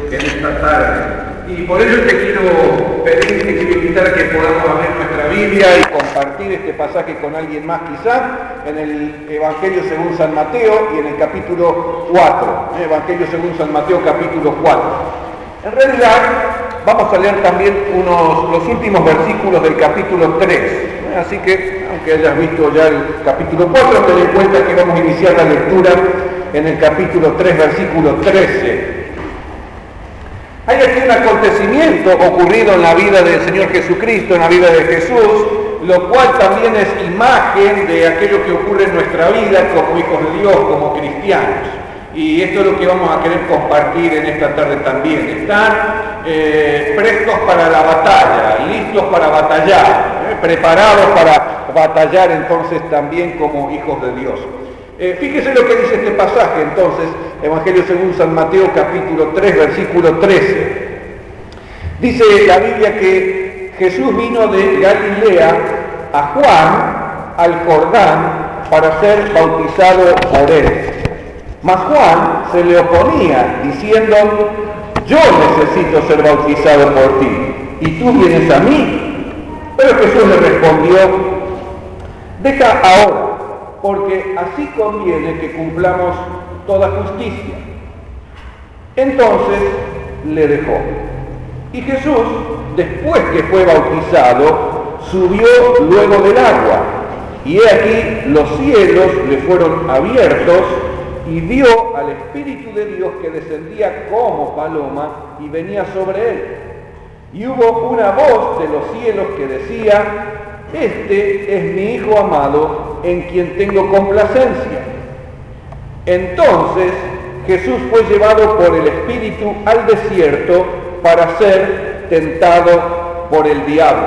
en esta tarde. Y por ello te quiero pedir, te quiero invitar a que podamos abrir nuestra Biblia y compartir este pasaje con alguien más quizá, en el Evangelio según San Mateo y en el capítulo 4. Evangelio según San Mateo, capítulo 4. En realidad, vamos a leer también los últimos versículos del capítulo 3. Así que, aunque hayas visto ya el capítulo 4, ten en cuenta que vamos a iniciar la lectura en el capítulo 3, versículo 13. Hay aquí un acontecimiento ocurrido en la vida del Señor Jesucristo, en la vida de Jesús, lo cual también es imagen de aquello que ocurre en nuestra vida como hijos de Dios, como cristianos. Y esto es lo que vamos a querer compartir en esta tarde también. Están prestos para la batalla, listos para batallar, preparados para batallar entonces también como hijos de Dios. Fíjese lo que dice este pasaje entonces, Evangelio según San Mateo capítulo 3, versículo 13. Dice la Biblia que Jesús vino de Galilea a Juan al Jordán para ser bautizado por él. Mas Juan se le oponía diciendo: yo necesito ser bautizado por ti, y tú vienes a mí. Pero Jesús le respondió: deja ahora, porque así conviene que cumplamos toda justicia. Entonces le dejó. Y Jesús, después que fue bautizado, subió luego del agua. Y he aquí los cielos le fueron abiertos, y vio al Espíritu de Dios que descendía como paloma y venía sobre él. Y hubo una voz de los cielos que decía: este es mi Hijo amado, en quien tengo complacencia. Entonces Jesús fue llevado por el Espíritu al desierto para ser tentado por el diablo.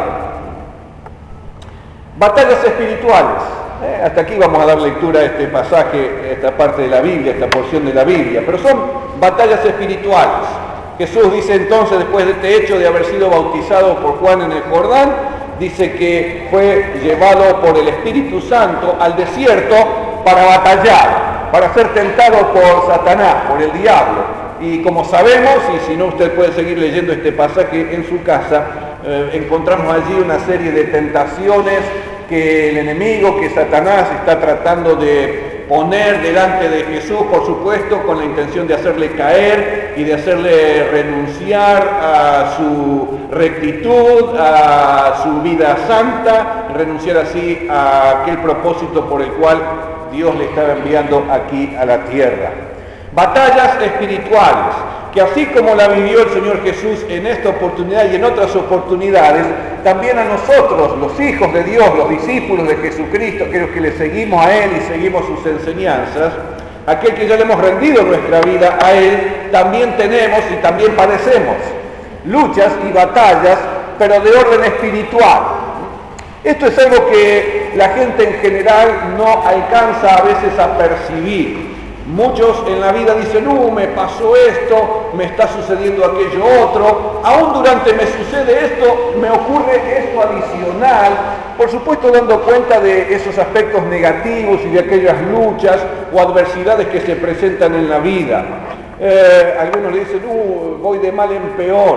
Batallas espirituales. Hasta aquí vamos a dar lectura a este pasaje, a esta parte de la Biblia, esta porción de la Biblia, pero son batallas espirituales. Jesús dice entonces, después de este hecho de haber sido bautizado por Juan en el Jordán, dice que fue llevado por el Espíritu Santo al desierto para batallar, para ser tentado por Satanás, por el diablo. Y como sabemos, y si no usted puede seguir leyendo este pasaje en su casa, encontramos allí una serie de tentaciones que el enemigo, que Satanás está tratando de poner delante de Jesús, por supuesto, con la intención de hacerle caer y de hacerle renunciar a su rectitud, a su vida santa, renunciar así a aquel propósito por el cual Dios le estaba enviando aquí a la tierra. Batallas espirituales, que así como la vivió el Señor Jesús en esta oportunidad y en otras oportunidades, también a nosotros, los hijos de Dios, los discípulos de Jesucristo, aquellos que le seguimos a Él y seguimos sus enseñanzas, aquel que ya le hemos rendido nuestra vida a Él, también tenemos y también padecemos luchas y batallas, pero de orden espiritual. Esto es algo que la gente en general no alcanza a veces a percibir. Muchos en la vida dicen: me pasó esto, me está sucediendo aquello otro, aún durante me sucede esto, me ocurre esto adicional, por supuesto dando cuenta de esos aspectos negativos y de aquellas luchas o adversidades que se presentan en la vida. Algunos le dicen: voy de mal en peor,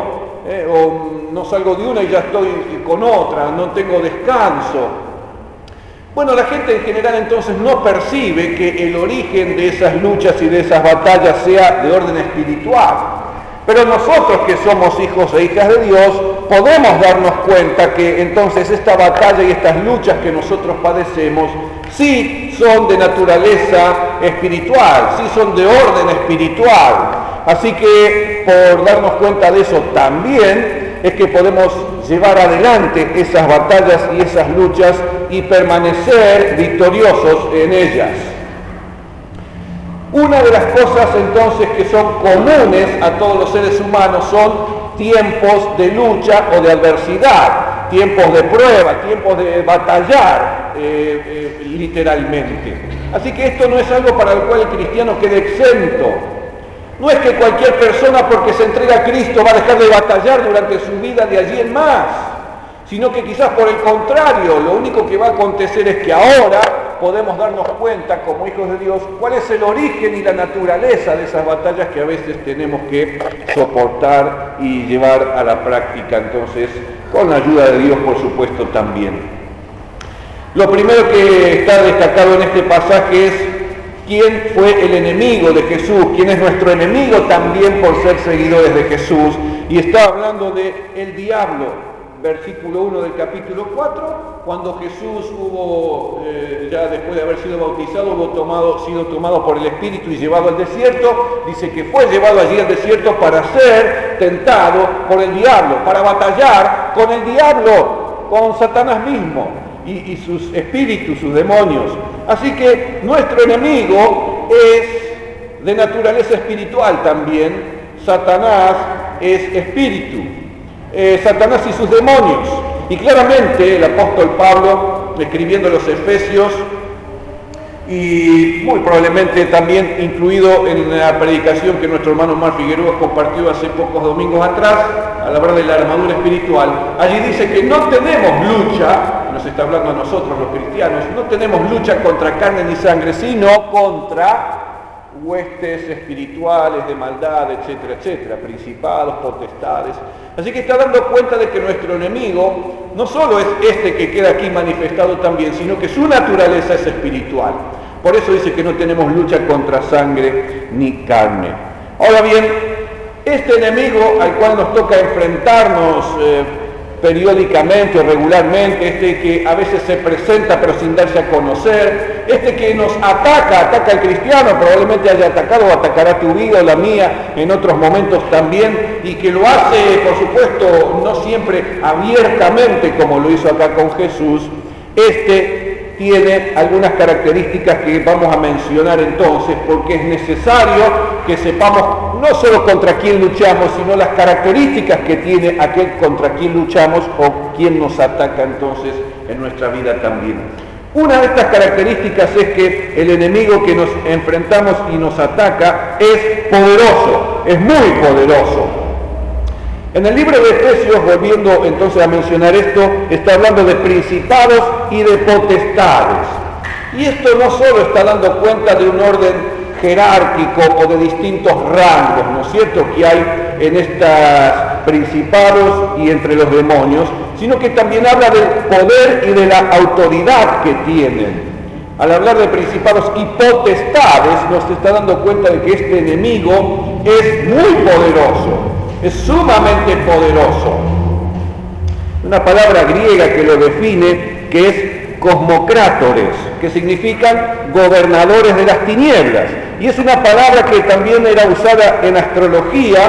o no salgo de una y ya estoy con otra, no tengo descanso. Bueno, la gente en general entonces no percibe que el origen de esas luchas y de esas batallas sea de orden espiritual. Pero nosotros que somos hijos e hijas de Dios, podemos darnos cuenta que entonces esta batalla y estas luchas que nosotros padecemos sí son de naturaleza espiritual, sí son de orden espiritual. Así que por darnos cuenta de eso también es que podemos llevar adelante esas batallas y esas luchas y permanecer victoriosos en ellas. Una de las cosas entonces que son comunes a todos los seres humanos son tiempos de lucha o de adversidad, tiempos de prueba, tiempos de batallar literalmente. Así que esto no es algo para el cual el cristiano quede exento. No es que cualquier persona porque se entrega a Cristo va a dejar de batallar durante su vida de allí en más. sino que quizás por el contrario, lo único que va a acontecer es que ahora podemos darnos cuenta como hijos de Dios cuál es el origen y la naturaleza de esas batallas que a veces tenemos que soportar y llevar a la práctica, entonces, con la ayuda de Dios, por supuesto, también. Lo primero que está destacado en este pasaje es quién fue el enemigo de Jesús, quién es nuestro enemigo también por ser seguidores de Jesús, y está hablando de el diablo. Versículo 1 del capítulo 4, cuando Jesús ya después de haber sido bautizado, sido tomado por el Espíritu y llevado al desierto, dice que fue llevado allí al desierto para ser tentado por el diablo, para batallar con el diablo, con Satanás mismo y sus espíritus, sus demonios. Así que nuestro enemigo es de naturaleza espiritual también. Satanás es espíritu. Satanás y sus demonios. Y claramente el apóstol Pablo, escribiendo los Efesios, y muy probablemente también incluido en la predicación que nuestro hermano Omar Figueroa compartió hace pocos domingos atrás, al hablar de la armadura espiritual, allí dice que no tenemos lucha, nos está hablando a nosotros los cristianos, no tenemos lucha contra carne ni sangre, sino contra huestes espirituales de maldad, etcétera, etcétera, principados, potestades. Así que está dando cuenta de que nuestro enemigo no solo es este que queda aquí manifestado también, sino que su naturaleza es espiritual. Por eso dice que no tenemos lucha contra sangre ni carne. Ahora bien, este enemigo al cual nos toca enfrentarnos periódicamente o regularmente, este que a veces se presenta pero sin darse a conocer, este que nos ataca al cristiano, probablemente haya atacado o atacará tu vida o la mía en otros momentos también, y que lo hace, por supuesto, no siempre abiertamente como lo hizo acá con Jesús. Este tiene algunas características que vamos a mencionar entonces, porque es necesario que sepamos no solo contra quién luchamos, sino las características que tiene aquel contra quien luchamos o quien nos ataca entonces en nuestra vida también. Una de estas características es que el enemigo que nos enfrentamos y nos ataca es poderoso, es muy poderoso. En el libro de Efesios, volviendo entonces a mencionar esto, está hablando de principados y de potestades. Y esto no solo está dando cuenta de un orden jerárquico o de distintos rangos, ¿no es cierto?, que hay en estos principados y entre los demonios, sino que también habla del poder y de la autoridad que tienen. Al hablar de principados y potestades, nos está dando cuenta de que este enemigo es muy poderoso, es sumamente poderoso. Una palabra griega que lo define, que es cosmocrátores, que significan gobernadores de las tinieblas. Y es una palabra que también era usada en astrología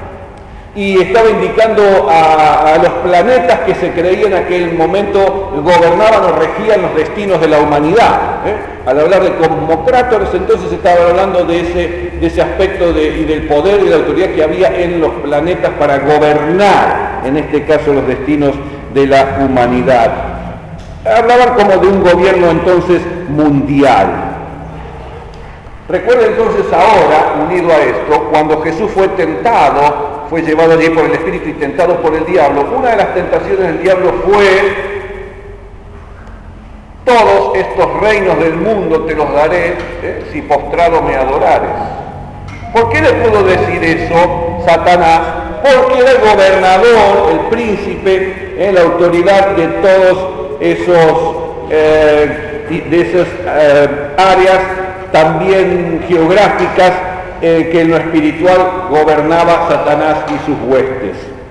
y estaba indicando a los planetas que se creía en aquel momento gobernaban o regían los destinos de la humanidad. Al hablar de cosmocrátores, entonces estaba hablando de ese aspecto y del poder y de la autoridad que había en los planetas para gobernar, en este caso, los destinos de la humanidad. Hablaban como de un gobierno entonces mundial. Recuerda entonces ahora, unido a esto, cuando Jesús fue tentado, fue llevado allí por el Espíritu y tentado por el diablo, una de las tentaciones del diablo fue: todos estos reinos del mundo te los daré si postrado me adorares. ¿Por qué le pudo decir eso Satanás? Porque era el gobernador, el príncipe, la autoridad de todos de esas áreas también geográficas que en lo espiritual gobernaba Satanás y sus huestes.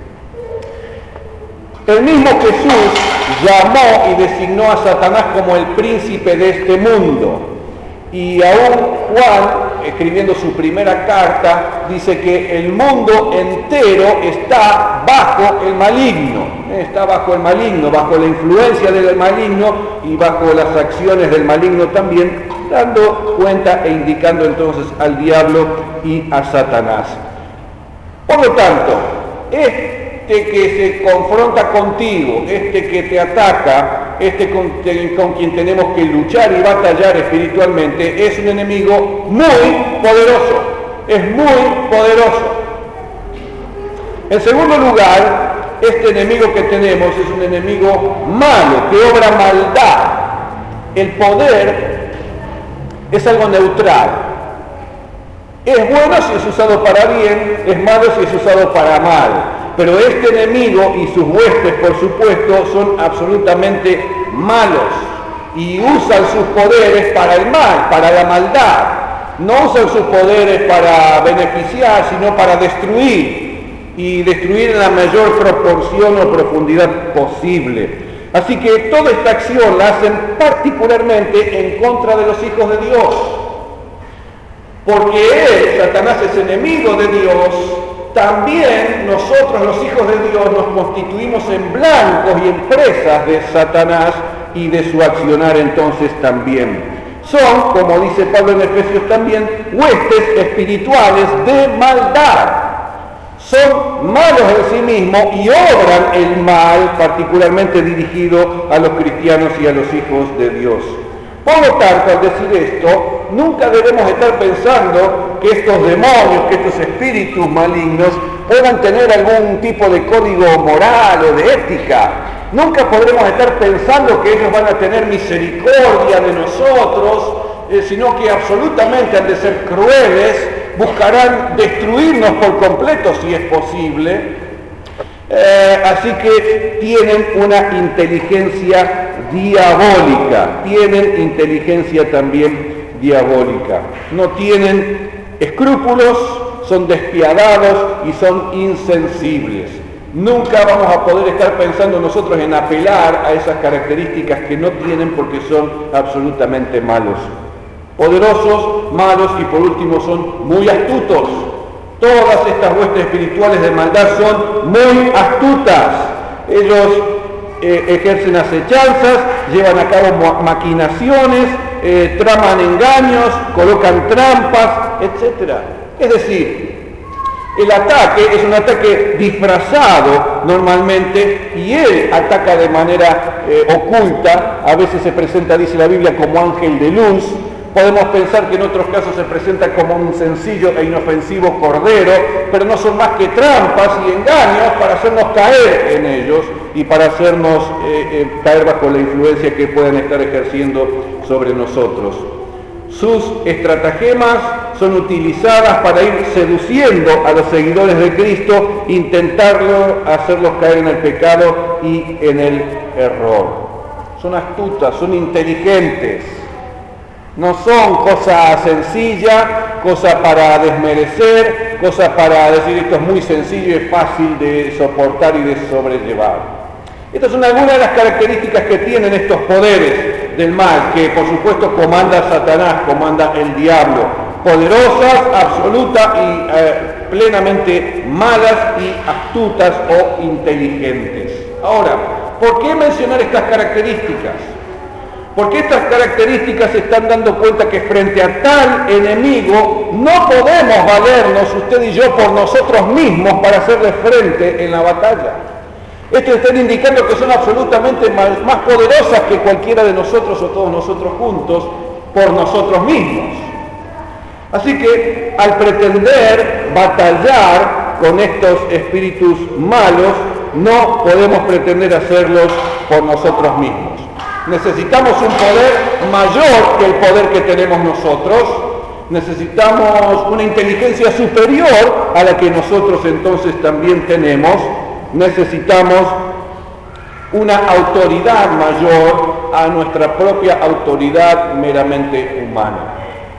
El mismo Jesús llamó y designó a Satanás como el príncipe de este mundo. Y aún Juan, escribiendo su primera carta, dice que el mundo entero está bajo el maligno. Está bajo el maligno, bajo la influencia del maligno y bajo las acciones del maligno también, dando cuenta e indicando entonces al diablo y a Satanás. Por lo tanto, que se confronta contigo, que te ataca, con quien tenemos que luchar y batallar espiritualmente, es un enemigo muy poderoso, es muy poderoso. En segundo lugar, este enemigo que tenemos es un enemigo malo, que obra maldad. El poder es algo neutral. Es bueno si es usado para bien, es malo si es usado para mal. Pero este enemigo y sus huestes, por supuesto, son absolutamente malos y usan sus poderes para el mal, para la maldad. No usan sus poderes para beneficiar, sino para destruir, y destruir en la mayor proporción o profundidad posible. Así que toda esta acción la hacen particularmente en contra de los hijos de Dios. Porque él, Satanás, es enemigo de Dios, también nosotros, los hijos de Dios, nos constituimos en blancos y en presas de Satanás y de su accionar entonces también. Son, como dice Pablo en Efesios también, huestes espirituales de maldad. Son malos en sí mismos y obran el mal, particularmente dirigido a los cristianos y a los hijos de Dios. Por lo tanto, al decir esto, nunca debemos estar pensando que estos demonios, que estos espíritus malignos puedan tener algún tipo de código moral o de ética. Nunca podremos estar pensando que ellos van a tener misericordia de nosotros, sino que absolutamente han de ser crueles, buscarán destruirnos por completo si es posible. Así que tienen una inteligencia diabólica, tienen inteligencia también diabólica. No tienen escrúpulos, son despiadados y son insensibles. Nunca vamos a poder estar pensando nosotros en apelar a esas características que no tienen porque son absolutamente malos. Poderosos, malos y por último son muy astutos. Todas estas huestes espirituales de maldad son muy astutas. Ellos ejercen acechanzas, llevan a cabo maquinaciones, traman engaños, colocan trampas, etc. Es decir, el ataque es un ataque disfrazado normalmente y él ataca de manera oculta. A veces se presenta, dice la Biblia, como ángel de luz. Podemos pensar que en otros casos se presenta como un sencillo e inofensivo cordero, pero no son más que trampas y engaños para hacernos caer en ellos y para hacernos caer bajo la influencia que puedan estar ejerciendo sobre nosotros. Sus estratagemas son utilizadas para ir seduciendo a los seguidores de Cristo, intentarlo hacerlos caer en el pecado y en el error. Son astutas, son inteligentes. No son cosa sencilla, cosa para desmerecer, cosa para decir esto es muy sencillo y es fácil de soportar y de sobrellevar. Estas son algunas de las características que tienen estos poderes del mal, que por supuesto comanda Satanás, comanda el diablo. Poderosas, absolutas y plenamente malas y astutas o inteligentes. Ahora, ¿por qué mencionar estas características? Porque estas características se están dando cuenta que frente a tal enemigo no podemos valernos, usted y yo, por nosotros mismos para hacerle frente en la batalla. Estos están indicando que son absolutamente más poderosas que cualquiera de nosotros o todos nosotros juntos por nosotros mismos. Así que al pretender batallar con estos espíritus malos, no podemos pretender hacerlos por nosotros mismos. Necesitamos un poder mayor que el poder que tenemos nosotros. Necesitamos una inteligencia superior a la que nosotros entonces también tenemos. Necesitamos una autoridad mayor a nuestra propia autoridad meramente humana.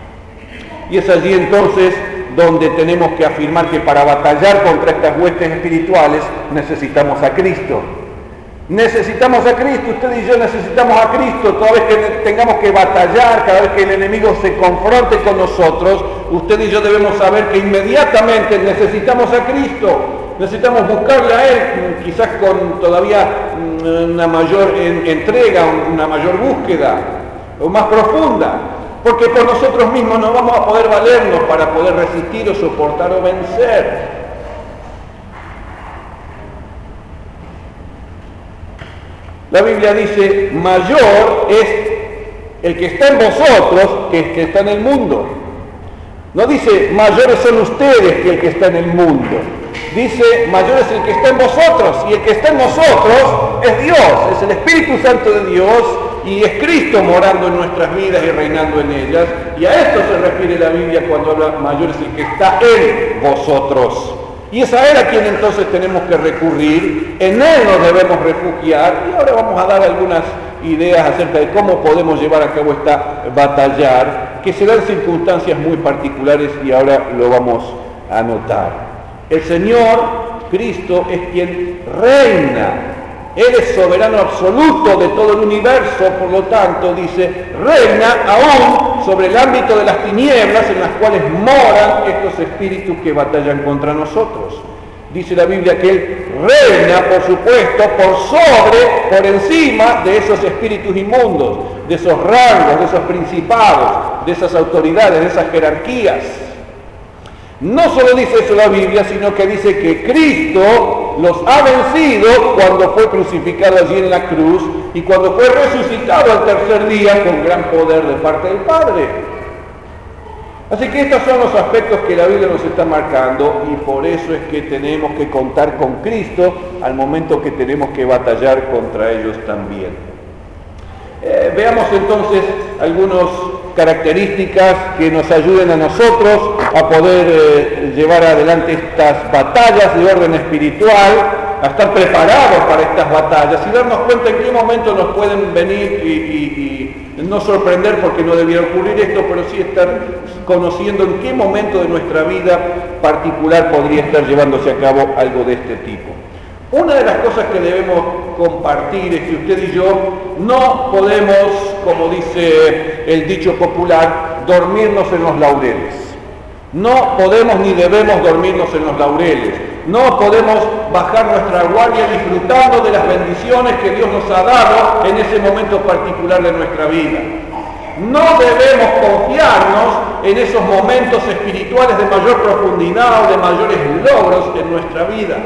Y es allí entonces donde tenemos que afirmar que para batallar contra estas huestes espirituales necesitamos a Cristo. Necesitamos a Cristo, usted y yo necesitamos a Cristo. Toda vez que tengamos que batallar, cada vez que el enemigo se confronte con nosotros, usted y yo debemos saber que inmediatamente necesitamos a Cristo. Necesitamos buscarle a Él, quizás con todavía una mayor entrega, una mayor búsqueda, o más profunda, porque por nosotros mismos no vamos a poder valernos para poder resistir o soportar o vencer. La Biblia dice, mayor es el que está en vosotros que el que está en el mundo. No dice, mayores son ustedes que el que está en el mundo. dice, mayor es el que está en vosotros, y el que está en nosotros es Dios, es el Espíritu Santo de Dios, y es Cristo morando en nuestras vidas y reinando en ellas, y a esto se refiere la Biblia cuando habla mayor es el que está en vosotros. Y es a Él a quien entonces tenemos que recurrir, en Él nos debemos refugiar, y ahora vamos a dar algunas ideas acerca de cómo podemos llevar a cabo esta batallar, que se dan circunstancias muy particulares y ahora lo vamos a notar. El Señor, Cristo, es quien reina. Él es soberano absoluto de todo el universo, por lo tanto, dice, reina aún sobre el ámbito de las tinieblas en las cuales moran estos espíritus que batallan contra nosotros. Dice la Biblia que Él reina, por supuesto, por encima de esos espíritus inmundos, de esos rangos, de esos principados, de esas autoridades, de esas jerarquías. No solo dice eso la Biblia, sino que dice que Cristo los ha vencido cuando fue crucificado allí en la cruz y cuando fue resucitado al tercer día con gran poder de parte del Padre. Así que estos son los aspectos que la Biblia nos está marcando y por eso es que tenemos que contar con Cristo al momento que tenemos que batallar contra ellos también. Veamos entonces algunas características que nos ayuden a nosotros a poder llevar adelante estas batallas de orden espiritual, a estar preparados para estas batallas y darnos cuenta en qué momento nos pueden venir y no sorprender porque no debiera ocurrir esto, pero sí estar conociendo en qué momento de nuestra vida particular podría estar llevándose a cabo algo de este tipo. Una de las cosas que debemos compartir es que usted y yo no podemos, como dice el dicho popular, dormirnos en los laureles. No podemos ni debemos dormirnos en los laureles. No podemos bajar nuestra guardia disfrutando de las bendiciones que Dios nos ha dado en ese momento particular de nuestra vida. No debemos confiarnos en esos momentos espirituales de mayor profundidad o de mayores logros en nuestra vida.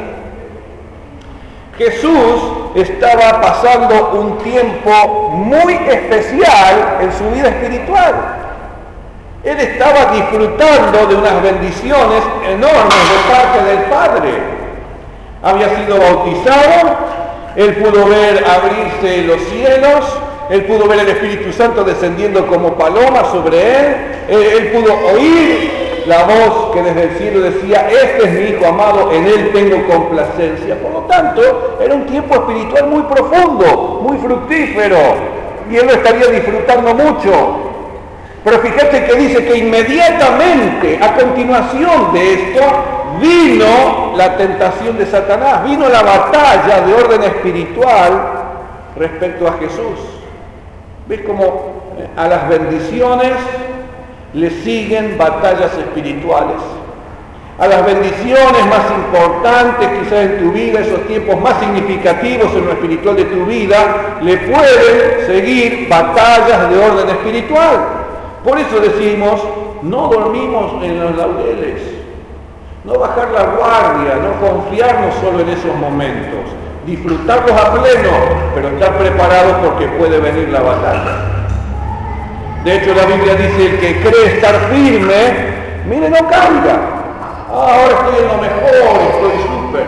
Jesús estaba pasando un tiempo muy especial en su vida espiritual. Él estaba disfrutando de unas bendiciones enormes de parte del Padre. Había sido bautizado, él pudo ver abrirse los cielos, él pudo ver el Espíritu Santo descendiendo como paloma sobre él pudo oír la voz que desde el cielo decía, este es mi Hijo amado, en él tengo complacencia. Por lo tanto, era un tiempo espiritual muy profundo, muy fructífero, y él lo estaría disfrutando mucho. Pero fíjate que dice que inmediatamente, a continuación de esto, vino la tentación de Satanás, vino la batalla de orden espiritual respecto a Jesús. ¿Ves cómo a las bendiciones le siguen batallas espirituales? A las bendiciones más importantes quizás en tu vida, esos tiempos más significativos en lo espiritual de tu vida, le pueden seguir batallas de orden espiritual. Por eso decimos, no dormimos en los laureles, no bajar la guardia, no confiarnos solo en esos momentos, disfrutarlos a pleno, pero estar preparados porque puede venir la batalla. De hecho, la Biblia dice, el que cree estar firme, mire, no caiga. Ahora estoy en lo mejor, estoy súper.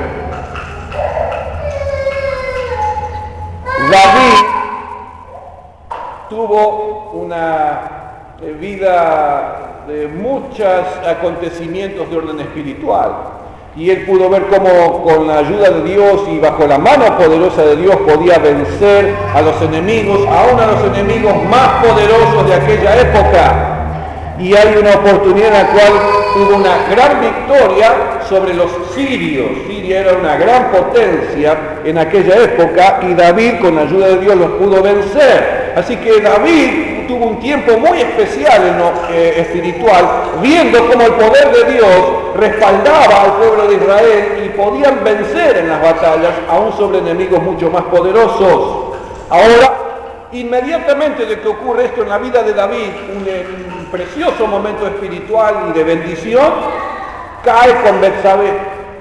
David tuvo una vida de muchos acontecimientos de orden espiritual. Y él pudo ver cómo con la ayuda de Dios y bajo la mano poderosa de Dios podía vencer a los enemigos, aún a los enemigos más poderosos de aquella época. Y hay una oportunidad en la cual tuvo una gran victoria sobre los sirios. Siria era una gran potencia en aquella época y David con la ayuda de Dios los pudo vencer. Así que David tuvo un tiempo muy especial en lo espiritual, viendo cómo el poder de Dios respaldaba al pueblo de Israel y podían vencer en las batallas aún sobre enemigos mucho más poderosos. Ahora, inmediatamente de que ocurre esto en la vida de David, un precioso momento espiritual y de bendición, cae con Betsabé.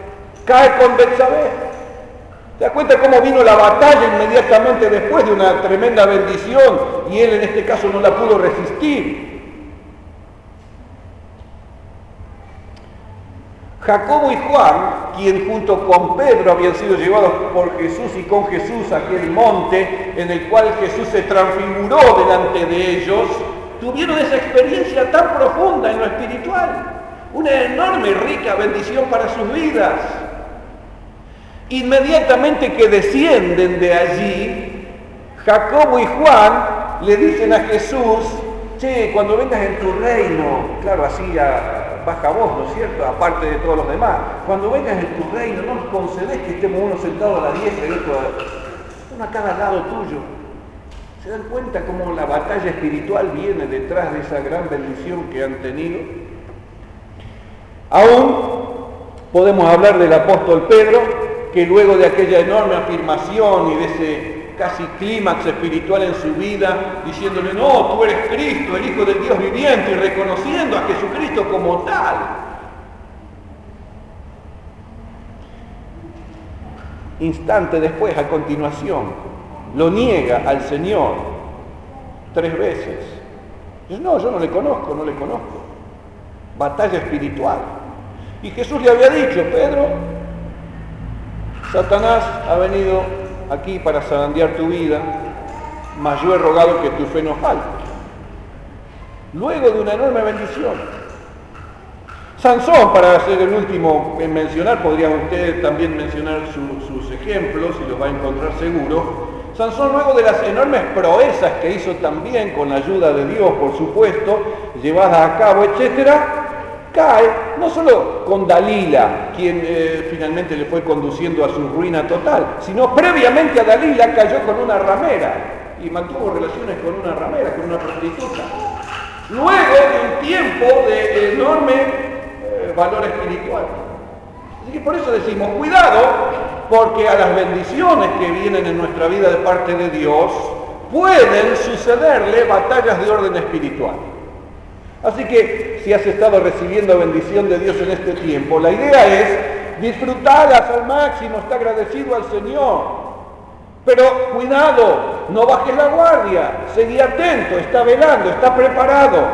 ¿Te das cuenta cómo vino la batalla inmediatamente después de una tremenda bendición y él en este caso no la pudo resistir? Jacobo y Juan, quien junto con Pedro habían sido llevados por Jesús y con Jesús a aquel monte en el cual Jesús se transfiguró delante de ellos, tuvieron esa experiencia tan profunda en lo espiritual, una enorme y rica bendición para sus vidas. Inmediatamente que descienden de allí, Jacobo y Juan le dicen a Jesús: che, cuando vengas en tu reino, claro, así baja voz, ¿no es cierto?, aparte de todos los demás, cuando vengas en tu reino, no nos concedés que estemos uno sentado a la diestra y otro uno a cada lado tuyo. ¿Se dan cuenta cómo la batalla espiritual viene detrás de esa gran bendición que han tenido? Aún podemos hablar del apóstol Pedro, que luego de aquella enorme afirmación y de ese casi clímax espiritual en su vida, diciéndole: no, tú eres Cristo, el Hijo del Dios viviente, y reconociendo a Jesucristo como tal. Instante después, a continuación, lo niega al Señor 3 veces. Dice: no, yo no le conozco. Batalla espiritual. Y Jesús le había dicho: Pedro, Satanás ha venido aquí para zarandear tu vida, mas yo he rogado que tu fe no falte. Luego de una enorme bendición. Sansón, para ser el último en mencionar, podrían ustedes también mencionar sus ejemplos, y los va a encontrar seguro. Sansón, luego de las enormes proezas que hizo también con la ayuda de Dios, por supuesto, llevadas a cabo, etcétera, cae no solo con Dalila, quien finalmente le fue conduciendo a su ruina total, sino previamente a Dalila cayó con una ramera y mantuvo relaciones con una ramera, con una prostituta. Luego de un tiempo de enorme valor espiritual. Así que por eso decimos: cuidado, porque a las bendiciones que vienen en nuestra vida de parte de Dios pueden sucederle batallas de orden espiritual. Así que si has estado recibiendo bendición de Dios en este tiempo, la idea es disfrutarlas al máximo, está agradecido al Señor. Pero cuidado, no bajes la guardia, seguí atento, está velando, está preparado.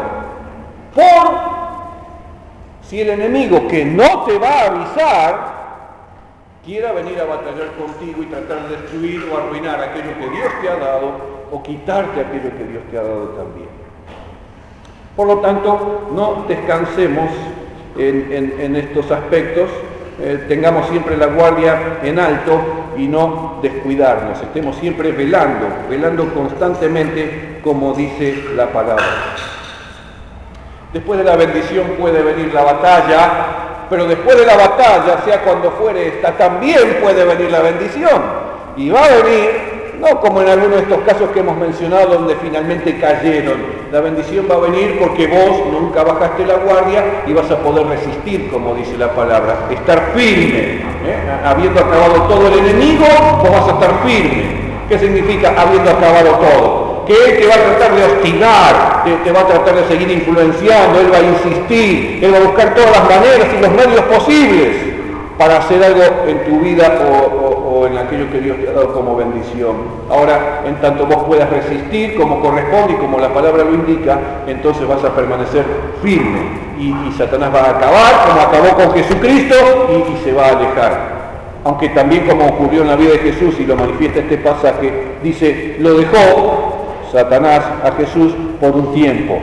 Por si el enemigo, que no te va a avisar, quiera venir a batallar contigo y tratar de destruir o arruinar aquello que Dios te ha dado, o quitarte aquello que Dios te ha dado también. Por lo tanto, no descansemos en estos aspectos, tengamos siempre la guardia en alto y no descuidarnos, estemos siempre velando constantemente, como dice la palabra. Después de la bendición puede venir la batalla, pero después de la batalla, sea cuando fuere esta, también puede venir la bendición. Y va a venir, no como en algunos de estos casos que hemos mencionado, donde finalmente cayeron. La bendición va a venir porque vos nunca bajaste la guardia y vas a poder resistir, como dice la palabra, estar firme. Habiendo acabado todo el enemigo, vos vas a estar firme. ¿Qué significa habiendo acabado todo? Que él te va a tratar de hostigar, te va a tratar de seguir influenciando, él va a insistir, él va a buscar todas las maneras y los medios posibles para hacer algo en tu vida o en aquello que Dios te ha dado como bendición. Ahora, en tanto vos puedas resistir como corresponde y como la palabra lo indica, entonces vas a permanecer firme y Satanás va a acabar como acabó con Jesucristo y se va a alejar. Aunque también, como ocurrió en la vida de Jesús y lo manifiesta este pasaje, dice: lo dejó Satanás a Jesús por un tiempo.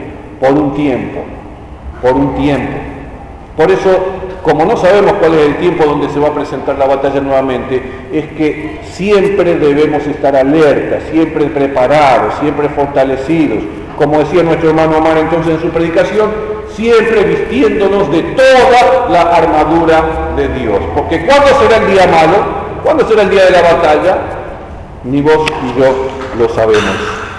Por eso, como no sabemos cuál es el tiempo donde se va a presentar la batalla nuevamente, es que siempre debemos estar alertas, siempre preparados, siempre fortalecidos. Como decía nuestro hermano Omar entonces en su predicación, siempre vistiéndonos de toda la armadura de Dios. Porque ¿cuándo será el día malo? ¿Cuándo será el día de la batalla? Ni vos ni yo lo sabemos.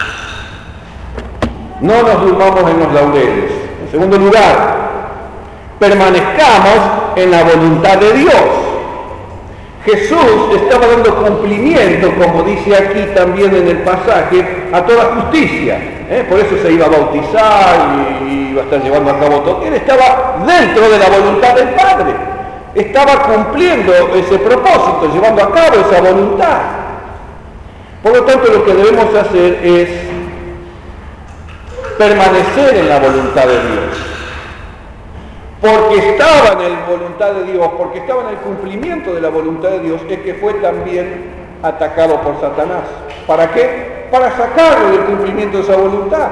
No nos durmamos en los laureles. En segundo lugar, permanezcamos en la voluntad de Dios. Jesús estaba dando cumplimiento, como dice aquí también en el pasaje, a toda justicia. Por eso se iba a bautizar y iba a estar llevando a cabo todo. Él estaba dentro de la voluntad del Padre. Estaba cumpliendo ese propósito, llevando a cabo esa voluntad. Por lo tanto, lo que debemos hacer es permanecer en la voluntad de Dios. porque estaba en la voluntad de Dios, porque estaba en el cumplimiento de la voluntad de Dios, es que fue también atacado por Satanás. ¿Para qué? Para sacarlo del cumplimiento de esa voluntad.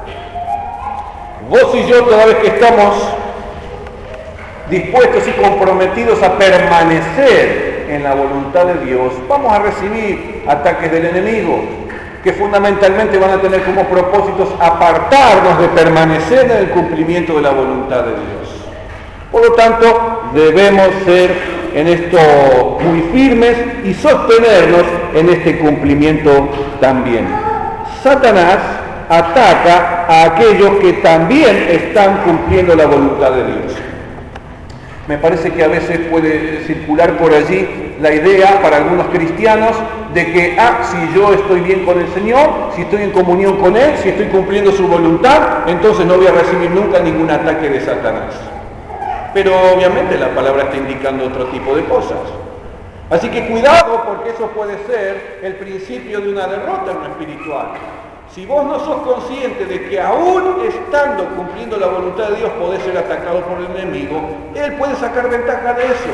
Vos y yo, toda vez que estamos dispuestos y comprometidos a permanecer en la voluntad de Dios, vamos a recibir ataques del enemigo, que fundamentalmente van a tener como propósitos apartarnos de permanecer en el cumplimiento de la voluntad de Dios. Por lo tanto, debemos ser en esto muy firmes y sostenernos en este cumplimiento también. Satanás ataca a aquellos que también están cumpliendo la voluntad de Dios. Me parece que a veces puede circular por allí la idea para algunos cristianos de que, si yo estoy bien con el Señor, si estoy en comunión con Él, si estoy cumpliendo su voluntad, entonces no voy a recibir nunca ningún ataque de Satanás. Pero obviamente la palabra está indicando otro tipo de cosas. Así que cuidado, porque eso puede ser el principio de una derrota en lo espiritual. Si vos no sos consciente de que aún estando cumpliendo la voluntad de Dios podés ser atacado por el enemigo, él puede sacar ventaja de eso.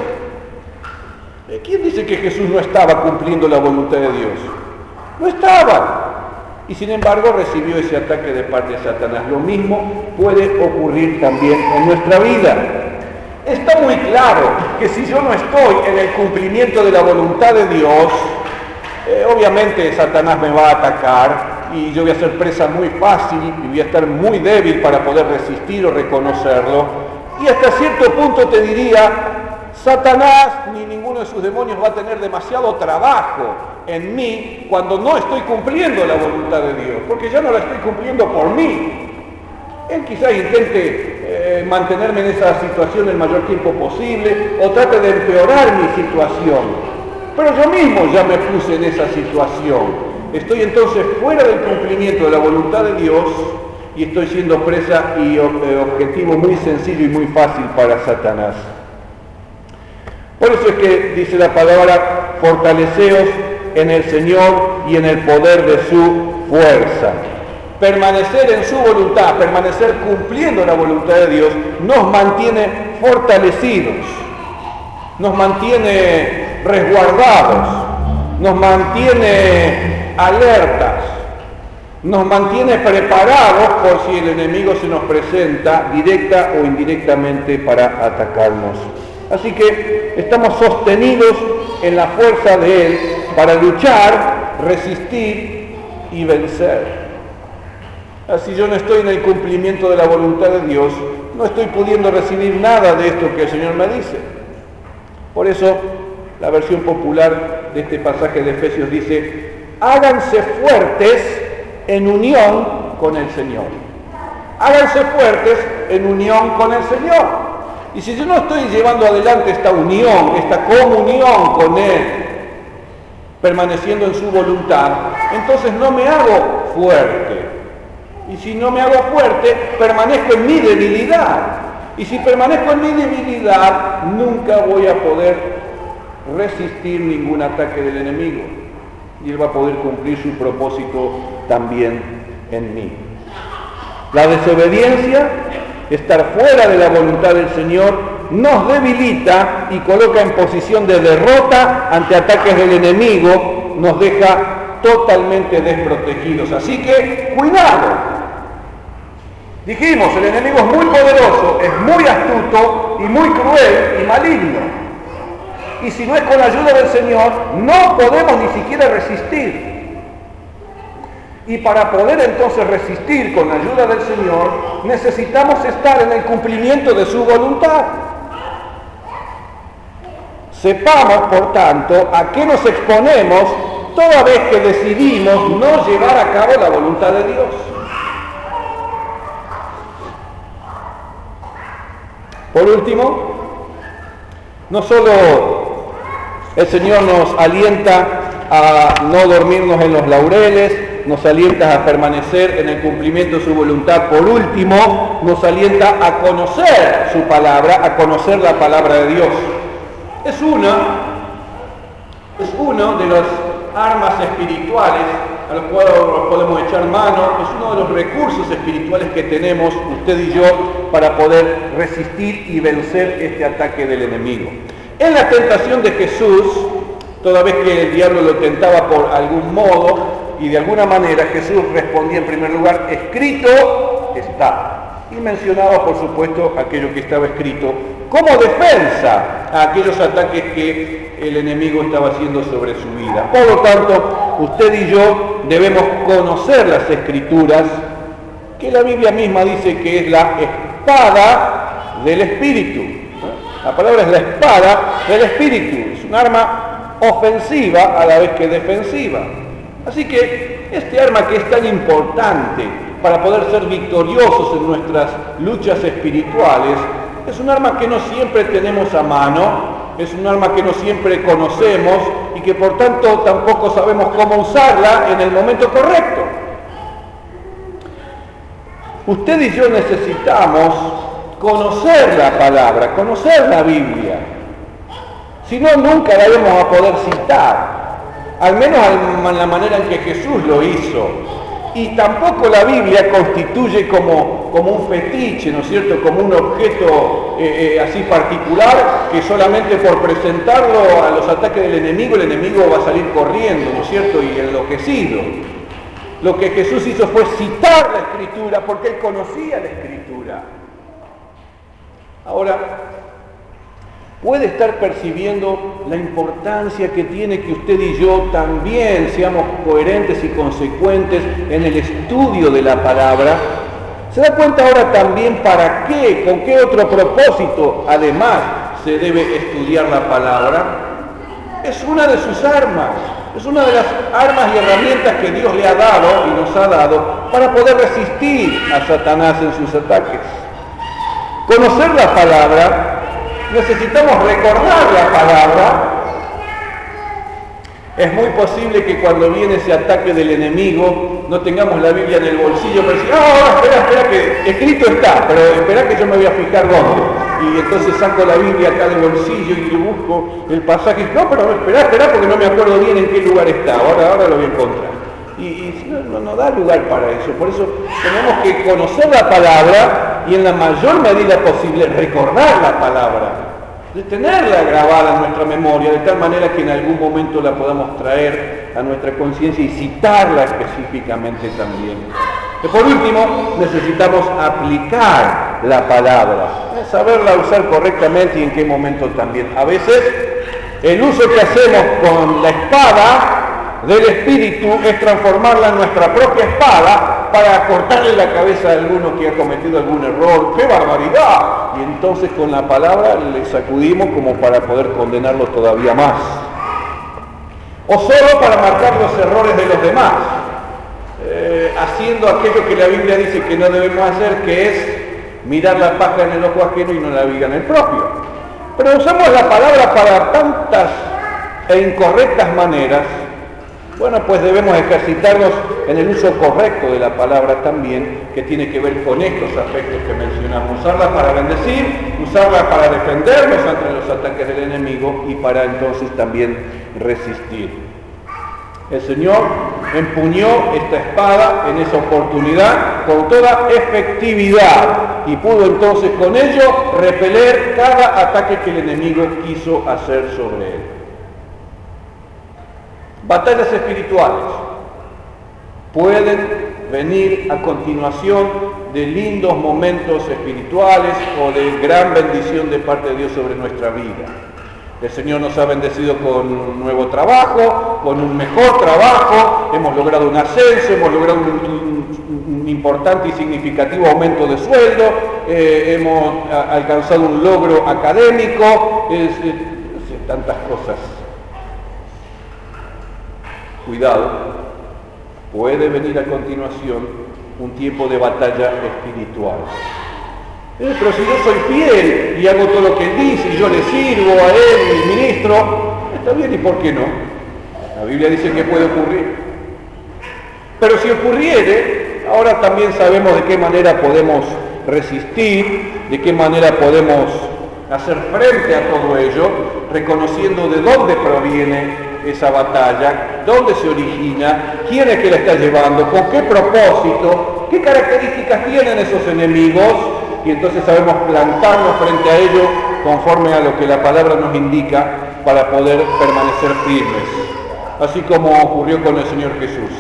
¿Quién dice que Jesús no estaba cumpliendo la voluntad de Dios? No estaba. Y sin embargo recibió ese ataque de parte de Satanás. Lo mismo puede ocurrir también en nuestra vida. Está muy claro que si yo no estoy en el cumplimiento de la voluntad de Dios, obviamente Satanás me va a atacar y yo voy a ser presa muy fácil y voy a estar muy débil para poder resistir o reconocerlo. Y hasta cierto punto te diría, Satanás ni ninguno de sus demonios va a tener demasiado trabajo en mí cuando no estoy cumpliendo la voluntad de Dios, porque ya no la estoy cumpliendo por mí. Él quizás intente mantenerme en esa situación el mayor tiempo posible o trate de empeorar mi situación. Pero yo mismo ya me puse en esa situación. Estoy entonces fuera del cumplimiento de la voluntad de Dios y estoy siendo presa y objetivo muy sencillo y muy fácil para Satanás. Por eso es que dice la palabra, fortaleceos en el Señor y en el poder de su fuerza. Permanecer en su voluntad, permanecer cumpliendo la voluntad de Dios, nos mantiene fortalecidos, nos mantiene resguardados, nos mantiene alertas, nos mantiene preparados por si el enemigo se nos presenta directa o indirectamente para atacarnos. Así que estamos sostenidos en la fuerza de Él para luchar, resistir y vencer. Si yo no estoy en el cumplimiento de la voluntad de Dios, no estoy pudiendo recibir nada de esto que el Señor me dice. Por eso, la versión popular de este pasaje de Efesios dice, háganse fuertes en unión con el Señor. Háganse fuertes en unión con el Señor. Y si yo no estoy llevando adelante esta unión, esta comunión con Él, permaneciendo en su voluntad, entonces no me hago fuerte. Y si no me hago fuerte, permanezco en mi debilidad. Y si permanezco en mi debilidad, nunca voy a poder resistir ningún ataque del enemigo. Y Él va a poder cumplir su propósito también en mí. La desobediencia, estar fuera de la voluntad del Señor, nos debilita y coloca en posición de derrota ante ataques del enemigo, nos deja totalmente desprotegidos. Así que, cuidado. Dijimos, el enemigo es muy poderoso, es muy astuto y muy cruel y maligno. Y si no es con la ayuda del Señor, no podemos ni siquiera resistir. Y para poder entonces resistir con la ayuda del Señor, necesitamos estar en el cumplimiento de su voluntad. Sepamos, por tanto, a qué nos exponemos toda vez que decidimos no llevar a cabo la voluntad de Dios. Por último, no solo el Señor nos alienta a no dormirnos en los laureles, nos alienta a permanecer en el cumplimiento de su voluntad. Por último, nos alienta a conocer su palabra, a conocer la palabra de Dios. Es uno de las armas espirituales a los cuales podemos echar mano, es uno de los recursos espirituales que tenemos usted y yo para poder resistir y vencer este ataque del enemigo. En la tentación de Jesús, toda vez que el diablo lo tentaba por algún modo y de alguna manera, Jesús respondía en primer lugar, escrito está. Y mencionaba, por supuesto, aquello que estaba escrito como defensa a aquellos ataques que el enemigo estaba haciendo sobre su vida. Por lo tanto, usted y yo debemos conocer las Escrituras, que la Biblia misma dice que es la espada del Espíritu. La palabra es la espada del Espíritu. Es un arma ofensiva a la vez que defensiva. Así que este arma que es tan importante para poder ser victoriosos en nuestras luchas espirituales, es un arma que no siempre tenemos a mano, es un arma que no siempre conocemos y que por tanto tampoco sabemos cómo usarla en el momento correcto. Usted y yo necesitamos conocer la palabra, conocer la Biblia. Si no, nunca la vamos a poder citar, al menos en la manera en que Jesús lo hizo. Y tampoco la Biblia constituye como un fetiche, ¿no es cierto?, como un objeto así particular que solamente por presentarlo a los ataques del enemigo, el enemigo va a salir corriendo, ¿no es cierto?, y enloquecido. Lo que Jesús hizo fue citar la Escritura porque él conocía la Escritura. Ahora, puede estar percibiendo la importancia que tiene que usted y yo también seamos coherentes y consecuentes en el estudio de la palabra. ¿Se da cuenta ahora también para qué, con qué otro propósito además se debe estudiar la palabra? Es una de sus armas, es una de las armas y herramientas que Dios le ha dado y nos ha dado para poder resistir a Satanás en sus ataques. Conocer la palabra, necesitamos recordar la palabra. Es muy posible que cuando viene ese ataque del enemigo no tengamos la Biblia en el bolsillo, pero decir, espera, que escrito está, pero espera que yo me voy a fijar dónde. Y entonces saco la Biblia acá del bolsillo y busco el pasaje. No, pero espera, porque no me acuerdo bien en qué lugar está. Ahora lo voy a encontrar. Y no da lugar para eso. Por eso tenemos que conocer la palabra y en la mayor medida posible recordar la palabra, de tenerla grabada en nuestra memoria, de tal manera que en algún momento la podamos traer a nuestra conciencia y citarla específicamente también. Y por último, necesitamos aplicar la palabra, saberla usar correctamente y en qué momento también. A veces, el uso que hacemos con la espada del Espíritu es transformarla en nuestra propia espada para cortarle la cabeza a alguno que ha cometido algún error. ¡Qué barbaridad! Y entonces con la palabra le sacudimos como para poder condenarlo todavía más. O solo para marcar los errores de los demás, haciendo aquello que la Biblia dice que no debemos hacer, que es mirar la paja en el ojo ajeno y no la viga en el propio. Pero usamos la palabra para tantas e incorrectas maneras. Bueno, pues debemos ejercitarnos en el uso correcto de la palabra también, que tiene que ver con estos aspectos que mencionamos. Usarla para bendecir, usarla para defendernos ante los ataques del enemigo y para entonces también resistir. El Señor empuñó esta espada en esa oportunidad con toda efectividad y pudo entonces con ello repeler cada ataque que el enemigo quiso hacer sobre él. Batallas espirituales pueden venir a continuación de lindos momentos espirituales o de gran bendición de parte de Dios sobre nuestra vida. El Señor nos ha bendecido con un nuevo trabajo, con un mejor trabajo, hemos logrado un ascenso, hemos logrado un importante y significativo aumento de sueldo, hemos alcanzado un logro académico, tantas cosas. Cuidado, puede venir a continuación un tiempo de batalla espiritual. Pero si yo soy fiel y hago todo lo que él dice y yo le sirvo a él, mi ministro, está bien, ¿y por qué no? La Biblia dice que puede ocurrir. Pero si ocurriere, ahora también sabemos de qué manera podemos resistir, de qué manera podemos hacer frente a todo ello, reconociendo de dónde proviene esa batalla, dónde se origina, quién es que la está llevando, con qué propósito, qué características tienen esos enemigos, y entonces sabemos plantarnos frente a ellos conforme a lo que la palabra nos indica para poder permanecer firmes, así como ocurrió con el Señor Jesús.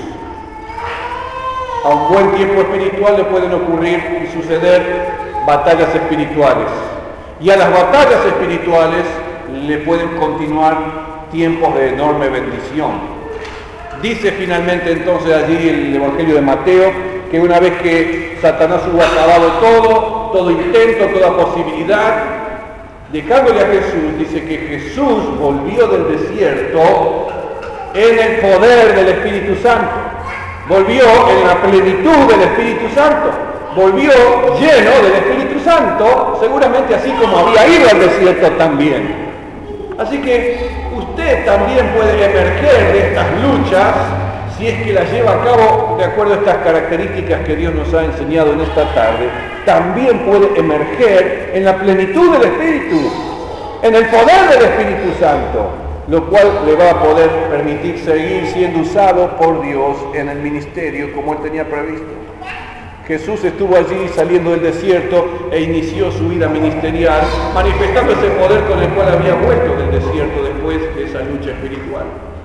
A un buen tiempo espiritual le pueden ocurrir y suceder batallas espirituales, y a las batallas espirituales le pueden continuar tiempos de enorme bendición. Dice finalmente entonces allí el Evangelio de Mateo que una vez que Satanás hubo acabado todo intento, toda posibilidad, dejándole a Jesús, dice que Jesús volvió del desierto en el poder del Espíritu Santo, volvió en la plenitud del Espíritu Santo, volvió lleno del Espíritu Santo, seguramente así como había ido al desierto también. Así que usted también puede emerger de estas luchas si es que las lleva a cabo de acuerdo a estas características que Dios nos ha enseñado en esta tarde. También puede emerger en la plenitud del Espíritu, en el poder del Espíritu Santo, lo cual le va a poder permitir seguir siendo usado por Dios en el ministerio como Él tenía previsto. Jesús estuvo allí saliendo del desierto e inició su vida ministerial, manifestando ese poder con el cual había vuelto del desierto después de esa lucha espiritual.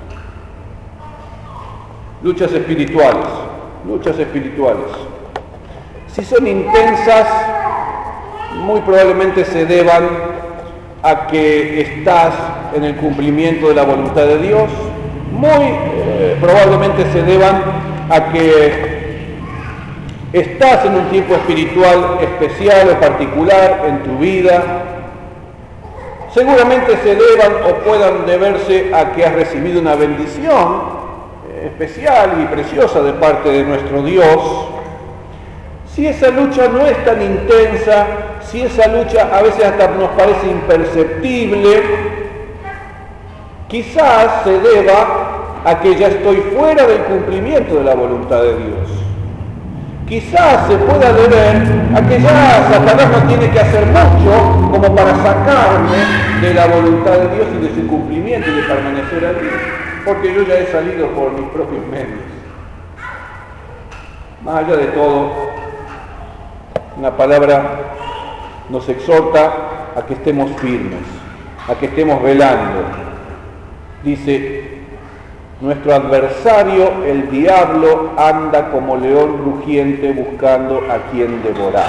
Luchas espirituales, luchas espirituales. Si son intensas, muy probablemente se deban a que estás en el cumplimiento de la voluntad de Dios, muy probablemente se deban a que estás en un tiempo espiritual especial o particular en tu vida. Seguramente se deban o puedan deberse a que has recibido una bendición especial y preciosa de parte de nuestro Dios. Si esa lucha no es tan intensa, si esa lucha a veces hasta nos parece imperceptible, quizás se deba a que ya estoy fuera del cumplimiento de la voluntad de Dios. Quizás se pueda deber a que ya Satanás no tiene que hacer mucho como para sacarme de la voluntad de Dios y de su cumplimiento y de permanecer allí, porque yo ya he salido por mis propios medios. Más allá de todo, una palabra nos exhorta a que estemos firmes, a que estemos velando. Dice: nuestro adversario, el diablo, anda como león rugiente buscando a quien devorar.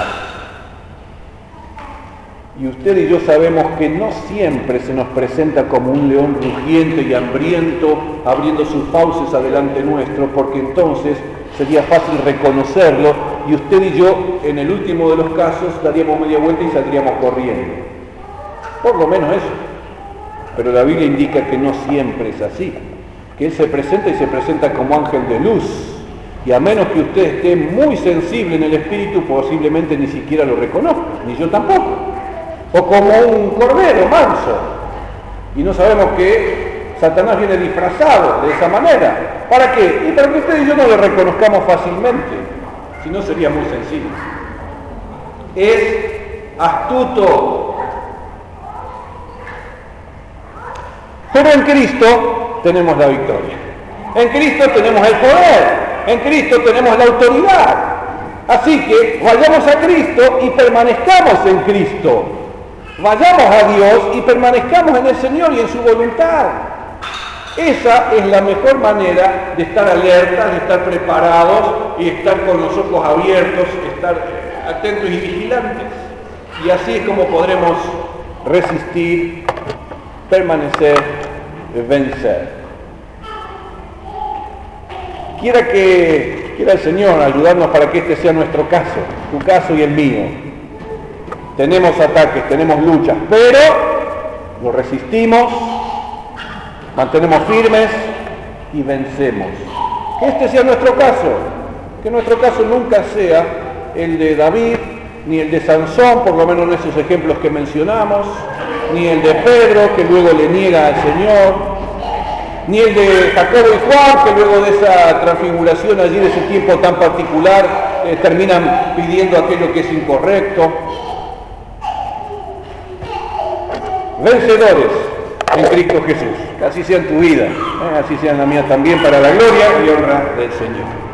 Y usted y yo sabemos que no siempre se nos presenta como un león rugiente y hambriento, abriendo sus fauces adelante nuestro, porque entonces sería fácil reconocerlo y usted y yo, en el último de los casos, daríamos media vuelta y saldríamos corriendo. Por lo menos eso. Pero la Biblia indica que no siempre es así, que Él se presenta y se presenta como ángel de luz, y a menos que usted esté muy sensible en el espíritu, posiblemente ni siquiera lo reconozca, ni yo tampoco, o como un cordero manso, y no sabemos que Satanás viene disfrazado de esa manera. ¿Para qué? Y para que usted y yo no lo reconozcamos fácilmente, si no sería muy sencillo. Es astuto, pero en Cristo tenemos la victoria. En Cristo tenemos el poder. En Cristo tenemos la autoridad. Así que vayamos a Cristo y permanezcamos en Cristo. Vayamos a Dios y permanezcamos en el Señor y en su voluntad. Esa es la mejor manera de estar alertas, de estar preparados y estar con los ojos abiertos, estar atentos y vigilantes. Y así es como podremos resistir, permanecer, vencer. Quiera el Señor ayudarnos para que este sea nuestro caso, tu caso y el mío. Tenemos ataques, tenemos luchas, pero lo resistimos, mantenemos firmes y vencemos. Que este sea nuestro caso, que nuestro caso nunca sea el de David, ni el de Sansón, por lo menos en esos ejemplos que mencionamos, ni el de Pedro, que luego le niega al Señor, ni el de Jacobo y Juan, que luego de esa transfiguración allí, de ese tiempo tan particular, terminan pidiendo aquello que es incorrecto. Vencedores, en Cristo Jesús. Que así sea en tu vida, así sea en la mía también, para la gloria y honra del Señor.